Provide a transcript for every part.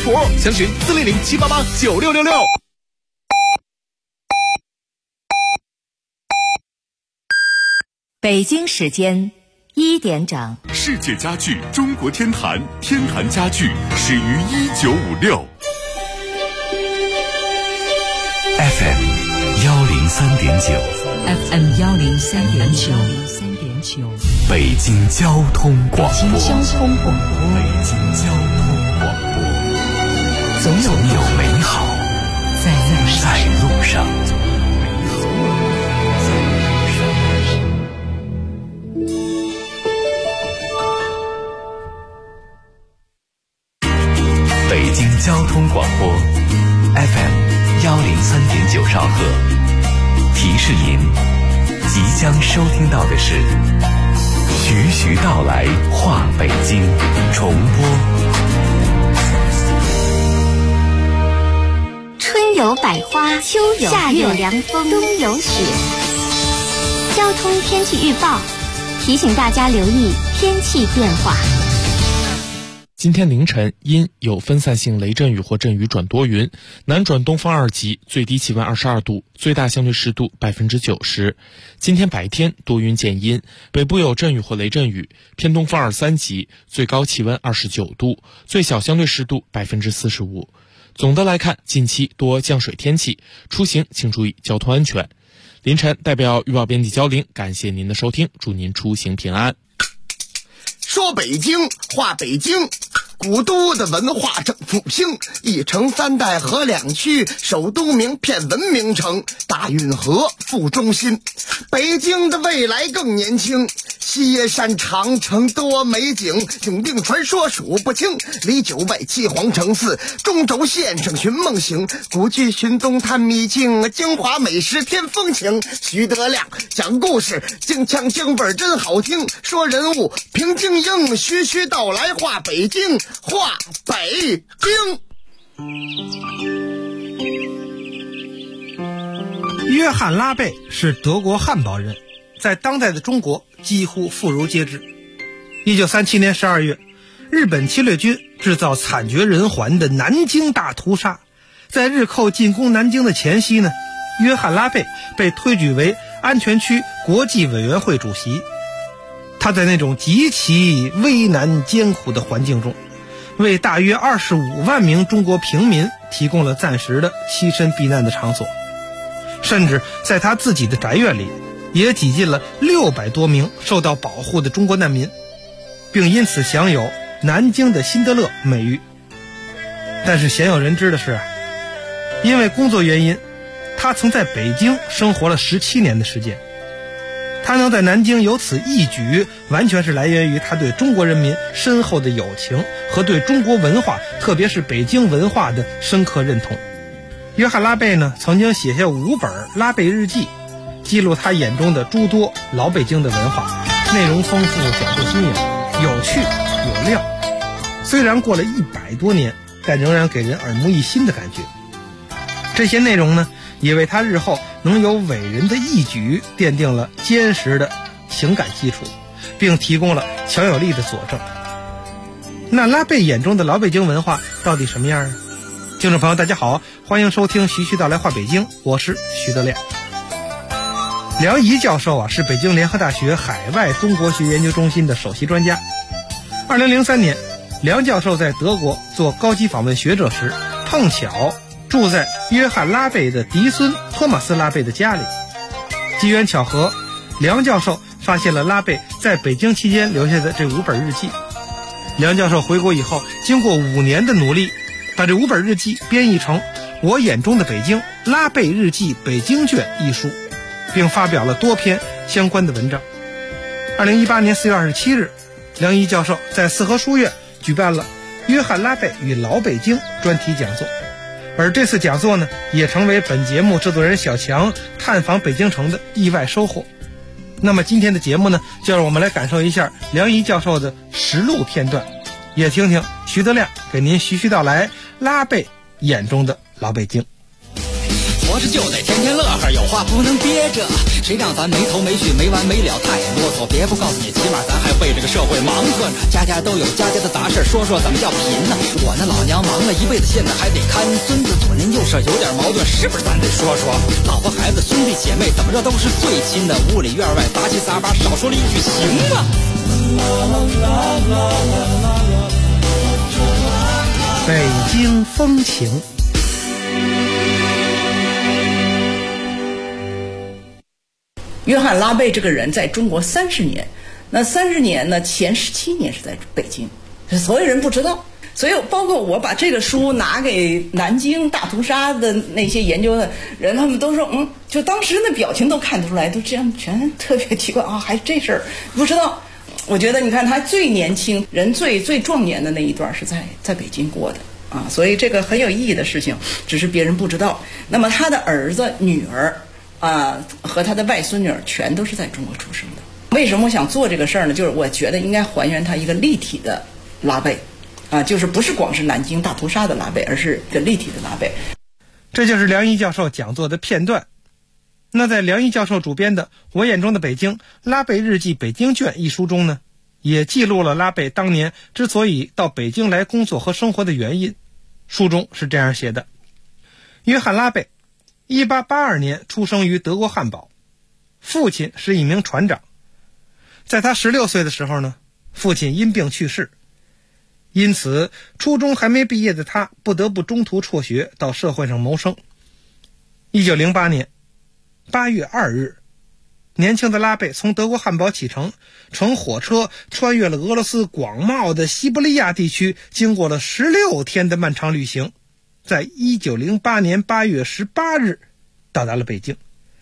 博，详询400-788-9666。 北京时间1点整。 世界家具中国天坛，天坛家具始于1956。FM 103.9 FM 103.9， 北京交通广播。 北京交通广播，总有美好在路上。 北京交通广播 FM 103.9兆赫，提示您即将收听到的是徐徐道来话北京重播。 春有百花，秋有夏有凉风，冬有雪。交通天气预报提醒大家留意天气变化。 今天凌晨阴，有分散性雷阵雨或阵雨转多云，南转东风2级，最低气温22度，最大相对湿度90%。今天白天多云见阴，北部有阵雨或雷阵雨，偏东风2、3级，最高气温29度，最小相对湿度45%。总的来看，近期多降水天气，出行请注意交通安全。凌晨代表预报编辑焦玲，感谢您的收听，祝您出行平安。 说北京话北京，古都的文化正复兴，一城三代河两区，首都名片文明城，大运河副中心。北京的未来更年轻，西山长城多美景，永定传说数不清，离9外7皇城4，中轴线上寻梦行，古剧寻踪探秘境，京华美食添风情。徐德亮讲故事，京腔京味真好听，说人物评京英，徐徐道来话北京，话北京。 约翰·拉贝是德国汉堡人，在当代的中国几乎妇孺皆知。1937年12月，日本侵略军制造惨绝人寰的南京大屠杀。在日寇进攻南京的前夕呢，约翰·拉贝被推举为安全区国际委员会主席。他在那种极其危难艰苦的环境中，为大约25万名中国平民提供了暂时的栖身避难的场所，甚至在他自己的宅院里也挤进了600多名受到保护的中国难民，并因此享有南京的辛德勒美誉。但是鲜有人知的是，因为工作原因，他曾在北京生活了17年的时间。他能在南京有此一举，完全是来源于他对中国人民深厚的友情和对中国文化，特别是北京文化的深刻认同。约翰·拉贝呢，曾经写下5本拉贝日记，记录他眼中的诸多老北京的文化，内容丰富，角度新颖，有趣有料。虽然过了100多年，但仍然给人耳目一新的感觉。这些内容呢，也为他日后能有伟人的义举奠定了坚实的情感基础，并提供了强有力的佐证。那拉贝眼中的老北京文化到底什么样呢？听众朋友大家好，欢迎收听徐徐道来话北京，我是徐德亮。梁仪教授是北京联合大学海外中国学研究中心的首席专家。2003年，梁教授在德国做高级访问学者时，碰巧住在约翰·拉贝的嫡孙托马斯·拉贝的家里。机缘巧合，梁教授发现了拉贝在北京期间留下的这5本日记。梁教授回国以后，经过5年的努力，把这5本日记编译成《我眼中的北京：拉贝日记北京卷》一书，并发表了多篇相关的文章。2018年4月27日，梁仪教授在四合书院举办了约翰·拉贝与老北京专题讲座。而这次讲座呢，也成为本节目制作人小强探访北京城的意外收获。那么今天的节目呢，就让我们来感受一下梁仪教授的实录片段，也听听徐德亮给您徐徐道来拉贝眼中的老北京。 活着就得天天乐呵，有话不能憋着。谁让咱没头没绪没完没了太啰嗦，别不告诉你，起码咱还为这个社会忙活着。家家都有家家的杂事，说说怎么叫贫呢？我那老娘忙了一辈子，现在还得看孙子，左邻右舍有点矛盾，是不是咱得说说？老婆孩子兄弟姐妹怎么着都是最亲的，屋里院外杂七杂八，少说了一句行吗？ 北京风情。 约翰·拉贝这个人在中国30年，那30年呢，前17年是在北京，所有人不知道。所以包括我把这个书拿给南京大屠杀的那些研究的人，他们都说就当时那表情都看得出来，都这样全特别奇怪啊，还这事儿不知道。我觉得你看他最年轻人最壮年的那一段是在北京过的啊，所以这个很有意义的事情，只是别人不知道。那么他的儿子女儿和他的外孙女儿全都是在中国出生的。为什么我想做这个事儿呢？就是我觉得应该还原他一个立体的拉贝就是不是光是南京大屠杀的拉贝，而是一个立体的拉贝。 这就是梁一教授讲座的片段。那在梁一教授主编的《我眼中的北京：拉贝日记北京卷》一书中呢，也记录了拉贝当年之所以到北京来工作和生活的原因。书中是这样写的：约翰·拉贝1882年出生于德国汉堡，父亲是一名船长。在他16岁的时候呢，父亲因病去世，因此初中还没毕业的他不得不中途辍学到社会上谋生。1908年8月2日，年轻的拉贝从德国汉堡启程，乘火车穿越了俄罗斯广袤的西伯利亚地区，经过了16天的漫长旅行，在1908年8月18日到达了北京。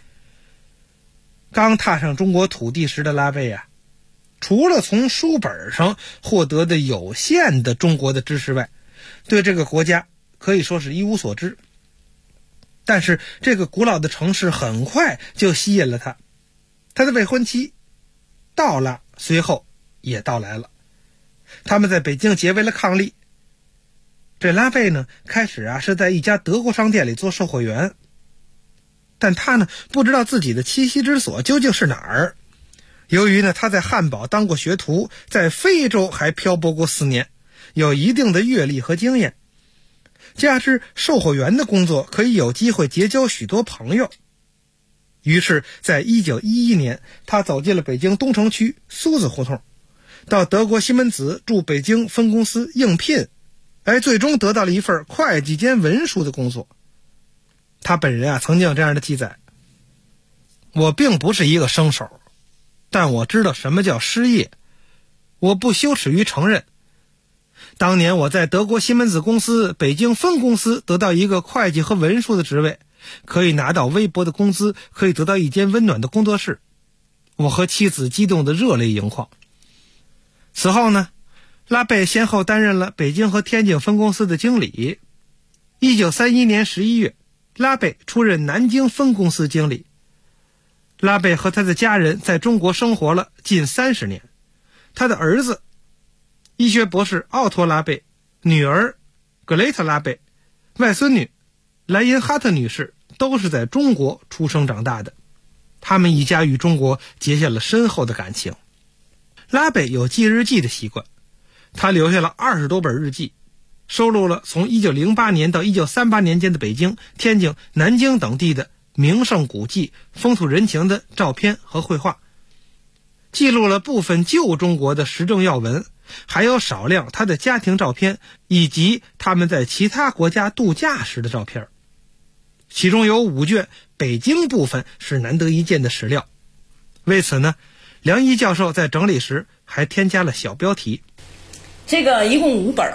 刚踏上中国土地时的拉贝除了从书本上获得的有限的中国的知识外，对这个国家可以说是一无所知。但是这个古老的城市很快就吸引了他，他的未婚妻道拉随后也到来了，他们在北京结为了伉俪。这拉贝呢，开始是在一家德国商店里做售货员，但他呢不知道自己的栖息之所究竟是哪儿。由于呢他在汉堡当过学徒，在非洲还漂泊过4年，有一定的阅历和经验，加之售货员的工作可以有机会结交许多朋友，于是在1911年他走进了北京东城区苏子胡同，到德国西门子驻北京分公司应聘，最终得到了一份会计兼文书的工作。他本人曾经有这样的记载：我并不是一个生手，但我知道什么叫失业，我不羞耻于承认。当年我在德国西门子公司北京分公司得到一个会计和文书的职位，可以拿到微薄的工资，可以得到一间温暖的工作室，我和妻子激动得热泪盈眶。此后呢，拉贝先后担任了北京和天津分公司的经理。1931年11月，拉贝出任南京分公司经理。拉贝和他的家人在中国生活了近30年，他的儿子医学博士奥托拉贝，女儿格雷特拉贝，外孙女莱因哈特女士都是在中国出生长大的，他们一家与中国结下了深厚的感情。拉贝有记日记的习惯，他留下了20多本日记，收录了从1908年到1938年间的北京、天津、南京等地的名胜古迹、风土人情的照片和绘画，记录了部分旧中国的时政要闻，还有少量他的家庭照片，以及他们在其他国家度假时的照片。其中有5卷北京部分是难得一见的史料。为此呢，梁一教授在整理时还添加了小标题。 这个一共5本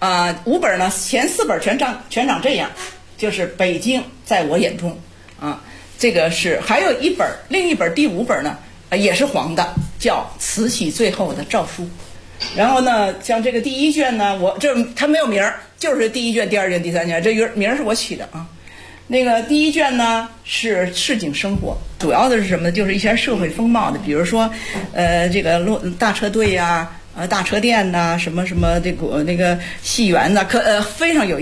，5本呢，前4本全长这样，就是北京在我眼中这个是还有一本，另一本第5本呢也是黄的，叫慈禧最后的诏书。然后呢，像这个第1卷呢，它没有名儿，就是第1卷、第2卷、第3卷，这名是我起的那个第1卷呢是市井生活，主要的是什么呢？就是一些社会风貌的，比如说这个大车队大车店什么什么那个戏园非常有意思。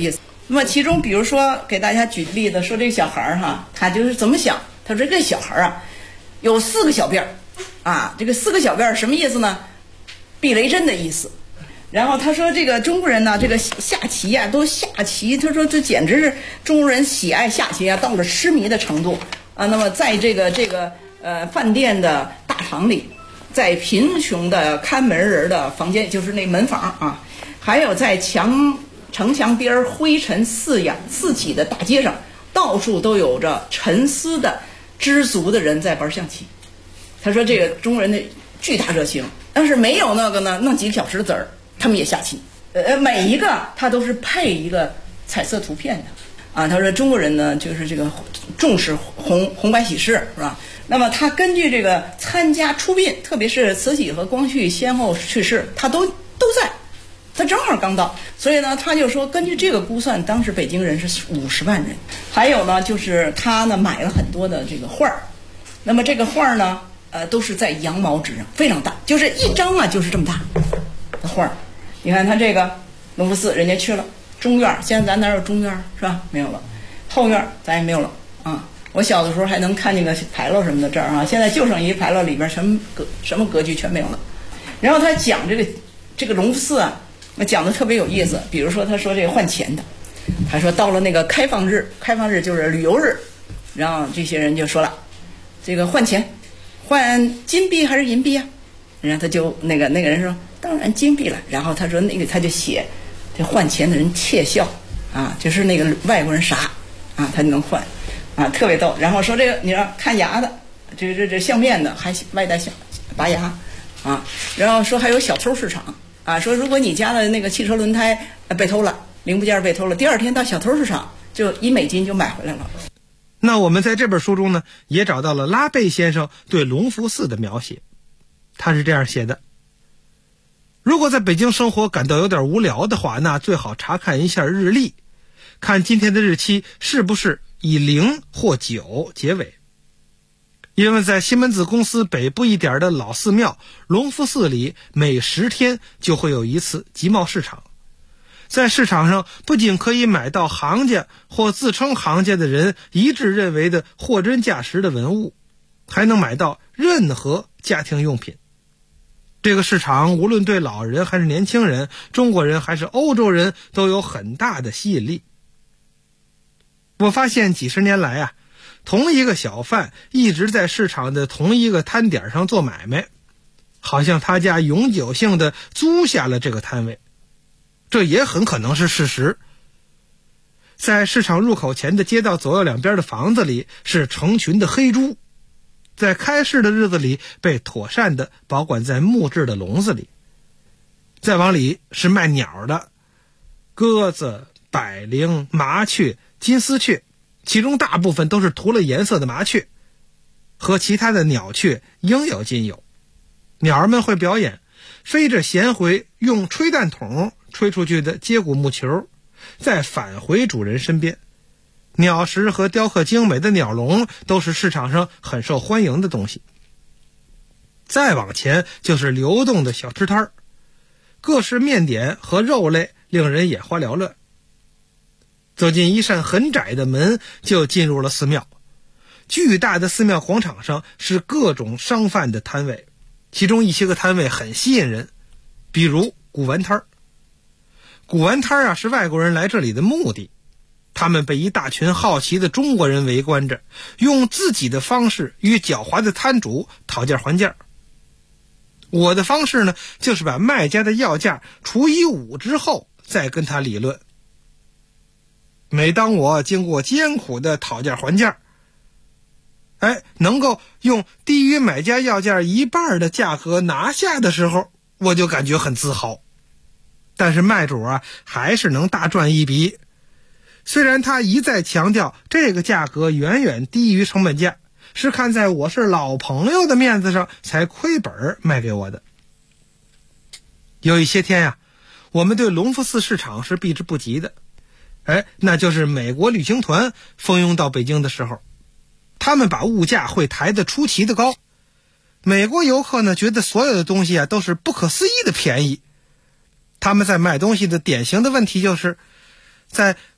那么其中比如说给大家举例子，说这个小孩哈，他就是怎么想，他说这个小孩啊有4个小辫儿啊，这个4个小辫儿什么意思呢？避雷针的意思。然后他说这个中国人呢，这个下棋呀都下棋，他说这简直是中国人喜爱下棋啊到了痴迷的程度啊。那么在这个饭店的大堂里，在贫穷的看门人的房间，就是那门房啊，还有在城墙边灰尘四起的大街上，到处都有着沉思的知足的人在玩象棋。他说这个中国人的巨大热情，但是没有那个呢弄几个小时的子儿他们也下棋，每一个他都是配一个彩色图片的啊。他说中国人呢就是这个重视红白喜事，是吧？那么他根据这个参加出殡，特别是慈禧和光绪先后去世，他都在，他正好刚到，所以呢他就说根据这个估算，当时北京人是50万人。还有呢就是他呢买了很多的这个画儿，那么这个画儿呢都是在羊毛纸上，非常大，就是一张啊就是这么大的画儿。你看他这个隆福寺人家去了，中院现在咱哪有中院是吧？没有了，后院咱也没有了啊。我小的时候还能看见个牌楼什么的这儿啊，现在就剩一牌楼，里边什么格局全没有了。然后他讲这个隆福寺啊，讲的特别有意思。比如说他说这个换钱的，他说到了那个开放日就是旅游日，然后这些人就说了，这个换钱换金币还是银币啊？然后他就那个人说当然金币了。然后他说他就写这换钱的人窃笑啊，就是那个外国人傻啊，他就能换啊，特别逗。然后说这个你让看牙的，这相面的还外带拔牙啊。然后说还有小偷市场啊，说如果你家的那个汽车轮胎被偷了，零部件被偷了，第二天到小偷市场就1美金就买回来了。 那我们在这本书中呢，也找到了拉贝先生对隆福寺的描写。他是这样写的：如果在北京生活感到有点无聊的话，那最好查看一下日历，看今天的日期是不是以0或9结尾。因为在西门子公司北部一点的老寺庙隆福寺里，每10天就会有一次集贸市场。在市场上不仅可以买到行家或自称行家的人一致认为的货真价实的文物，还能买到任何家庭用品。这个市场无论对老人还是年轻人，中国人还是欧洲人，都有很大的吸引力。我发现几十年来啊，同一个小贩一直在市场的同一个摊点上做买卖，好像他家永久性的租下了这个摊位。这也很可能是事实。在市场入口前的街道左右两边的房子里是成群的黑猪，在开市的日子里被妥善地保管在木质的笼子里。再往里是卖鸟的，鸽子、百灵、麻雀、金丝雀，其中大部分都是涂了颜色的麻雀，和其他的鸟雀应有尽有。鸟儿们会表演飞着衔回用吹弹筒吹出去的接骨木球，再返回主人身边。鸟食和雕刻精美的鸟笼都是市场上很受欢迎的东西。再往前就是流动的小吃摊儿，各式面点和肉类令人眼花缭乱。走进一扇很窄的门，就进入了寺庙。巨大的寺庙广场上是各种商贩的摊位，其中一些个摊位很吸引人，比如古玩摊儿。古玩摊儿啊，是外国人来这里的目的。他们被一大群好奇的中国人围观着，用自己的方式与狡猾的摊主讨价还价。我的方式呢，就是把卖家的要价除以5之后再跟他理论。每当我经过艰苦的讨价还价，能够用低于买家要价1半的价格拿下的时候，我就感觉很自豪。但是卖主啊，还是能大赚一笔。虽然他一再强调这个价格远远低于成本价，是看在我是老朋友的面子上才亏本卖给我的。有一些天呀，我们对隆福寺市场是避之不及的。那就是美国旅行团蜂拥到北京的时候，他们把物价会抬得出奇的高。美国游客呢，觉得所有的东西啊都是不可思议的便宜。他们在买东西的典型的问题就是，在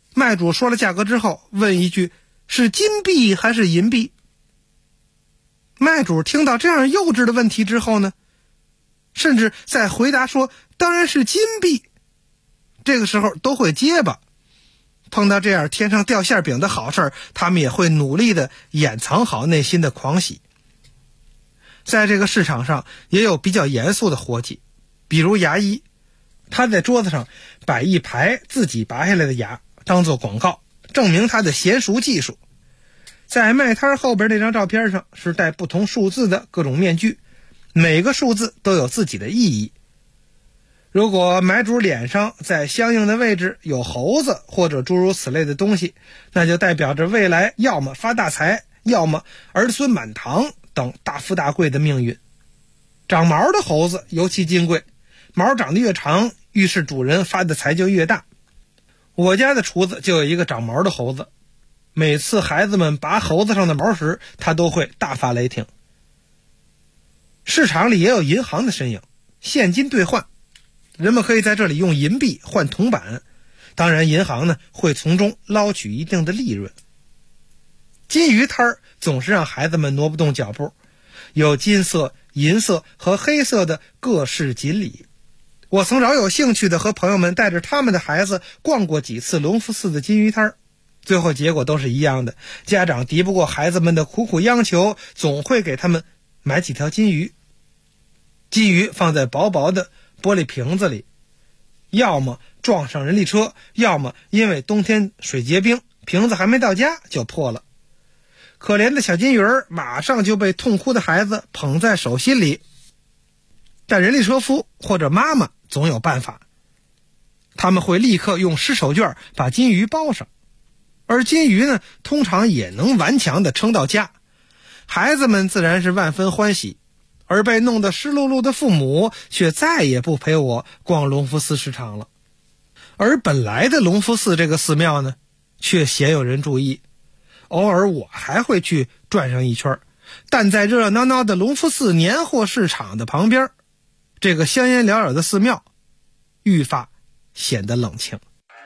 卖主说了价格之后，问一句：是金币还是银币？卖主听到这样幼稚的问题之后呢，甚至在回答说当然是金币，这个时候都会结巴。碰到这样天上掉馅饼的好事，他们也会努力的掩藏好内心的狂喜。在这个市场上也有比较严肃的活计，比如牙医，他在桌子上摆一排自己拔下来的牙当做广告，证明他的娴熟技术。在卖摊后边那张照片上是带不同数字的各种面具，每个数字都有自己的意义。如果买主脸上在相应的位置有猴子或者诸如此类的东西，那就代表着未来要么发大财，要么儿孙满堂等大富大贵的命运。长毛的猴子尤其金贵，毛长得越长，预示主人发的财就越大。我家的厨子就有一个长毛的猴子，每次孩子们拔猴子上的毛时，他都会大发雷霆。市场里也有银行的身影，现金兑换，人们可以在这里用银币换铜板，当然银行呢会从中捞取一定的利润。金鱼摊总是让孩子们挪不动脚步，有金色、银色和黑色的各式锦鲤。我曾饶有兴趣的和朋友们带着他们的孩子逛过几次隆福寺的金鱼摊，最后结果都是一样的，家长敌不过孩子们的苦苦央求，总会给他们买几条金鱼。金鱼放在薄薄的玻璃瓶子里，要么撞上人力车，要么因为冬天水结冰，瓶子还没到家就破了。可怜的小金鱼儿马上就被痛哭的孩子捧在手心里，但人力车夫或者妈妈总有办法，他们会立刻用湿手绢把金鱼包上，而金鱼呢，通常也能顽强地撑到家，孩子们自然是万分欢喜，而被弄得湿漉漉的父母却再也不陪我逛隆福寺市场了。而本来的隆福寺这个寺庙呢，却鲜有人注意，偶尔我还会去转上一圈，但在热热闹闹的隆福寺年货市场的旁边，这个香烟缭绕的寺庙愈发显得冷清。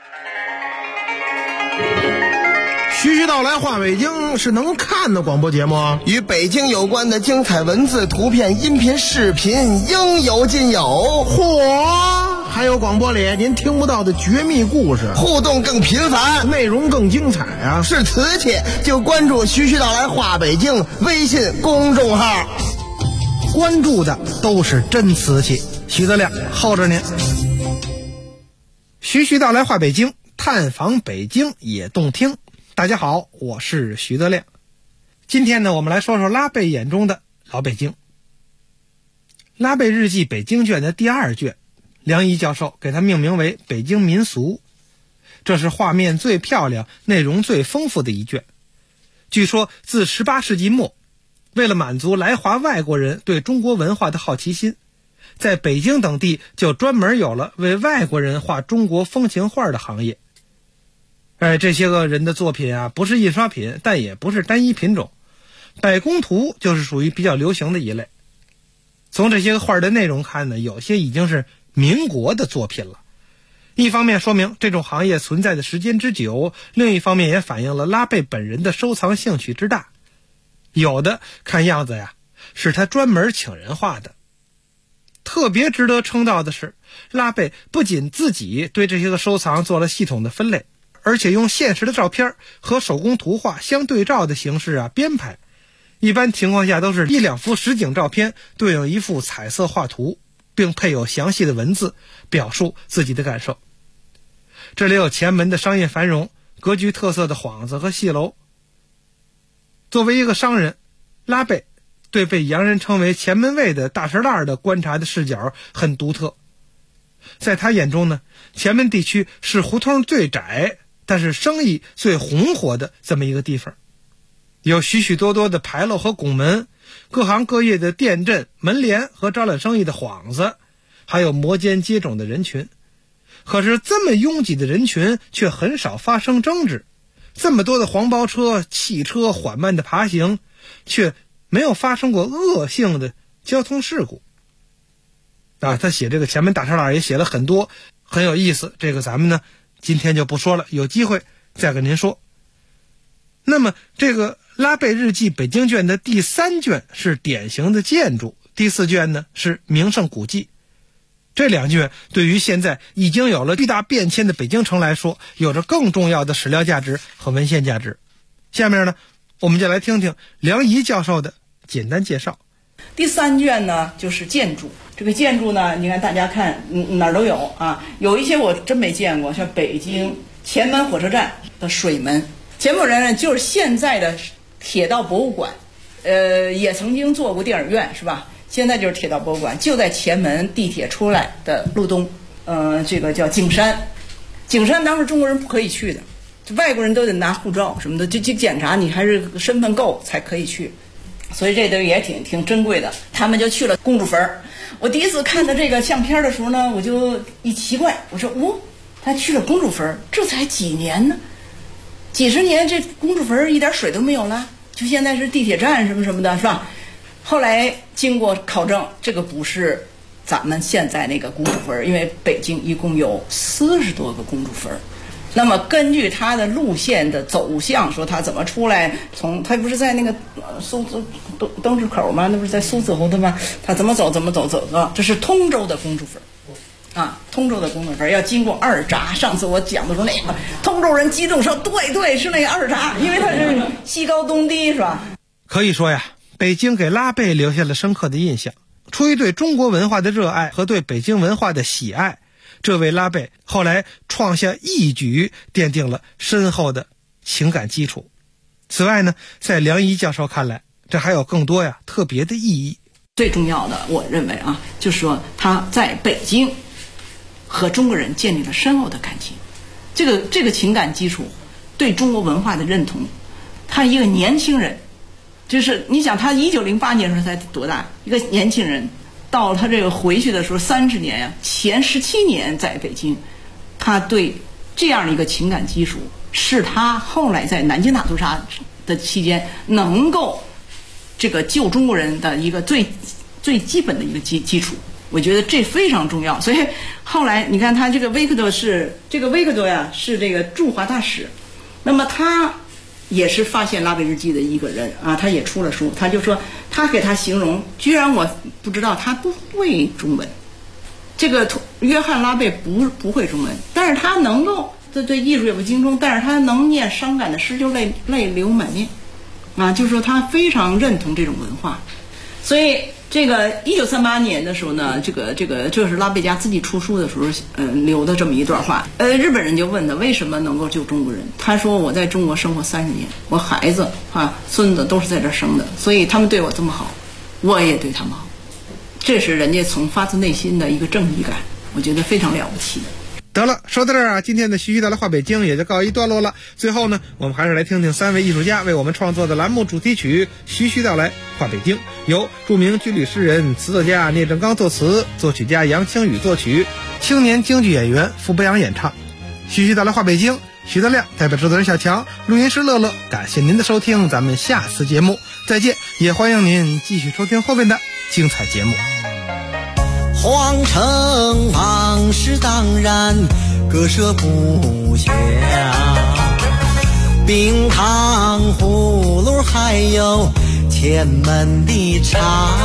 徐徐道来话北京是能看的广播节目， 与北京有关的精彩文字、图片、音频、视频应有尽有。 嚯！还有广播里您听不到的绝密故事， 互动更频繁， 内容更精彩啊！ 是瓷器就关注徐徐道来话北京微信公众号， 关注的都是真瓷器。徐德亮候着您。徐徐道来话北京，探访北京也动听。大家好，我是徐德亮。今天呢，我们来说说拉贝眼中的老北京。拉贝日记北京卷的第2卷，梁怡教授给它命名为北京民俗，这是画面最漂亮、内容最丰富的一卷。据说自18世纪末，为了满足来华外国人对中国文化的好奇心，在北京等地就专门有了为外国人画中国风情画的行业。这些个人的作品啊，不是印刷品，但也不是单一品种。百工图就是属于比较流行的一类。从这些个画的内容看呢，有些已经是民国的作品了。一方面说明这种行业存在的时间之久，另一方面也反映了拉贝本人的收藏兴趣之大。有的看样子呀，是他专门请人画的。特别值得称道的是，拉贝不仅自己对这些个收藏做了系统的分类，而且用现实的照片和手工图画相对照的形式编排。一般情况下都是1-2幅实景照片对应一幅彩色画图，并配有详细的文字表述自己的感受。这里有前门的商业繁荣、格局特色的幌子和戏楼。作为一个商人，拉贝对被洋人称为前门卫的大石烂的观察的视角很独特。在他眼中呢，前门地区是胡同最窄，但是生意最红火的这么一个地方。有许许多多的牌楼和拱门，各行各业的店镇、门帘和招揽生意的幌子，还有摩肩接踵的人群。可是这么拥挤的人群却很少发生争执，这么多的黄包车、汽车缓慢的爬行，却没有发生过恶性的交通事故。他写这个前门大石烂也写了很多很有意思，这个咱们呢今天就不说了，有机会再跟您说。那么这个拉贝日记北京卷的第3卷是典型的建筑，第4卷呢是名胜古迹。这2卷对于现在已经有了巨大变迁的北京城来说，有着更重要的史料价值和文献价值。下面呢，我们就来听听梁怡教授的简单介绍。 第3卷呢就是建筑，这个建筑呢，你看大家看哪儿都有啊，有一些我真没见过，像北京前门火车站的水门，前门人就是现在的铁道博物馆，也曾经做过电影院是吧？现在就是铁道博物馆，就在前门地铁出来的路东，这个叫景山。景山当时中国人不可以去的，外国人都得拿护照什么的，就检查你还是身份够才可以去，所以这都也挺珍贵的。他们就去了公主坟。我第一次看到这个相片的时候呢，我就一奇怪，我说他去了公主坟，这才几年呢？几十年这公主坟一点水都没有了，就现在是地铁站什么什么的，是吧？后来经过考证，这个不是咱们现在那个公主坟，因为北京一共有40多个公主坟。那么根据它的路线的走向，说它怎么出来，它不是在那个苏子灯市口吗？那不是在苏子湖的吗？它怎么走啊？这是通州的公主坟啊，通州的公主坟要经过2闸。上次我讲的时候，那个通州人激动说，对，是那个2闸，因为它是西高东低，是吧？ 可以说呀，北京给拉贝留下了深刻的印象。出于对中国文化的热爱和对北京文化的喜爱，这位拉贝后来创下一举，奠定了深厚的情感基础。此外呢，在梁怡教授看来，这还有更多特别的意义。 最重要的，我认为就是说他在北京和中国人建立了深厚的感情。这个情感基础，对中国文化的认同。他一个年轻人，就是你想他1908年的时候才多大，一个年轻人。到他这个回去的时候30年呀，前17年在北京，他对这样的一个情感基础，是他后来在南京大屠杀的期间能够这个救中国人的一个最基本的一个基础。我觉得这非常重要。所以后来你看他这个维克多是这个驻华大使，那么他也是发现拉贝日记的一个人啊，他也出了书。他就说，他给他形容，居然我不知道他不会中文。这个约翰拉贝不会中文，但是他能够对艺术也不精通，但是他能念伤感的诗，就泪流满面啊，就是说他非常认同这种文化。所以这个1938年的时候呢，这是拉贝家自己出书的时候留的这么一段话。日本人就问他为什么能够救中国人，他说我在中国生活30年，我孩子孙子都是在这生的，所以他们对我这么好，我也对他们好。这是人家从发自内心的一个正义感，我觉得非常了不起的。 得了，说到这儿今天的徐徐道来话北京也就告一段落了。最后呢，我们还是来听听3位艺术家为我们创作的栏目主题曲《徐徐道来话北京》，由著名军旅诗人、词作家聂正刚作词，作曲家杨清宇作曲，青年京剧演员傅博洋演唱。徐徐道来话北京，徐德亮代表制作人小强，录音师乐乐，感谢您的收听，咱们下次节目再见，也欢迎您继续收听后面的精彩节目。 皇城往事当然割舍不下，冰糖葫芦还有前门的茶，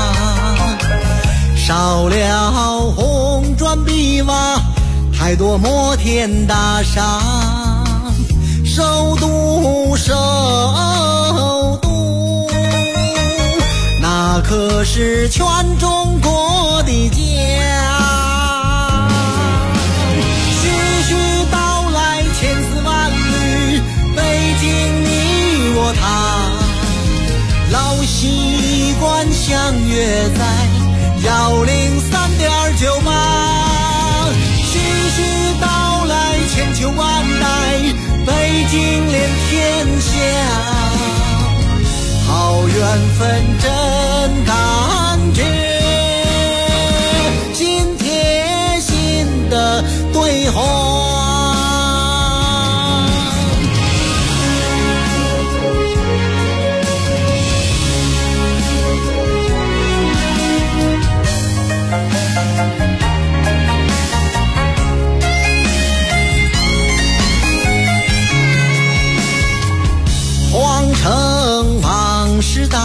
少了红砖碧瓦，太多摩天大厦，首都那可是全中国的家。徐徐道来千丝万缕，北京你我他，老习惯相约在103.98。徐徐道来千秋万代，北京连天下。好缘分真感觉，心贴心的对话。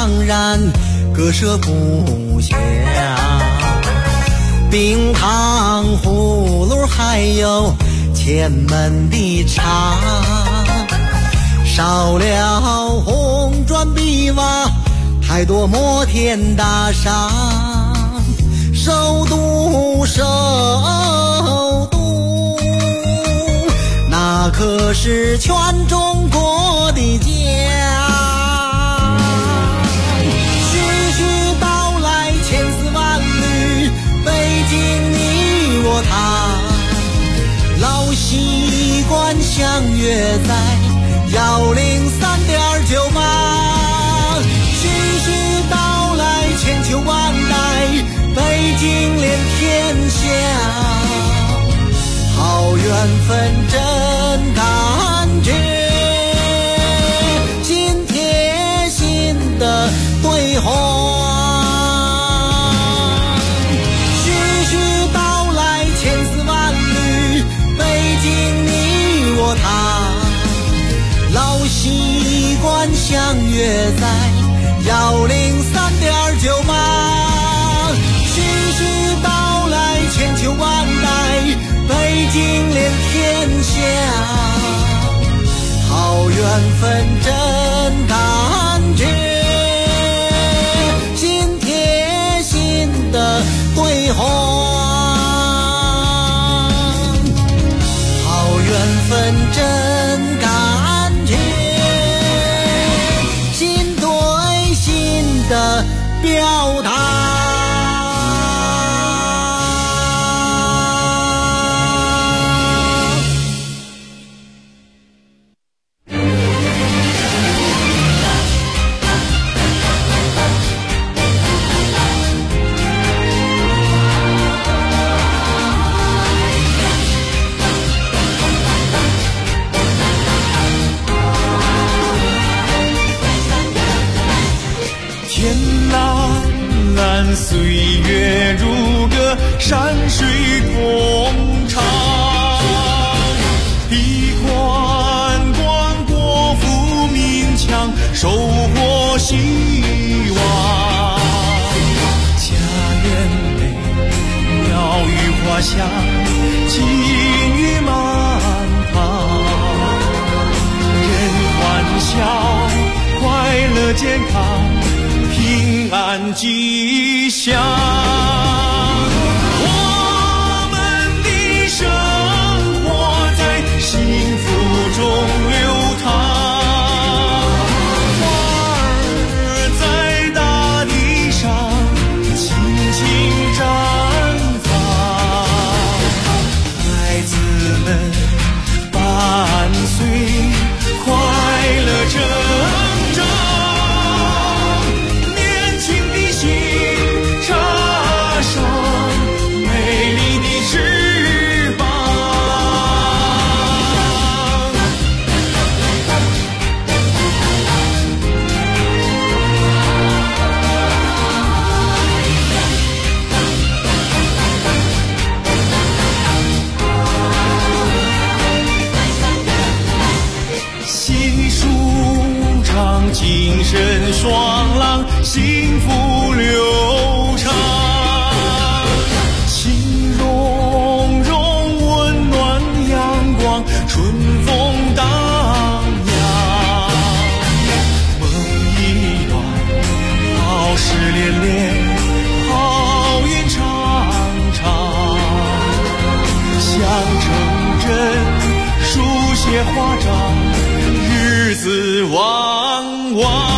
当然割舍不下，冰糖葫芦还有前门的茶，少了红砖碧瓦，太多摩天大厦，首都那可是全中国的家。徐徐道来千丝万缕，北京你我他，老习惯相约在103.98。徐徐道来千秋万代，北京连天下，好缘分真感觉，心贴心的对话。徐徐道来千丝万缕，北京你我他，老习惯相约在103.98。徐徐道来千秋万代，北京连天下，好缘分真感觉，心贴心的对话，好缘分真感觉，心对心的表达。 岁月如歌，山水共长，地宽广，国富民强，收获希望。家园内鸟语花香，晴雨满堂，人欢笑，快乐健康，平安吉祥。我们的生活在幸福中流淌，花儿在大地上轻轻绽放，孩子们伴随快乐成长。精神爽朗，幸福流畅，情融融，温暖阳光，春风荡漾。梦一段，好事连连，好运长长。想成真，书写华章，日子旺旺。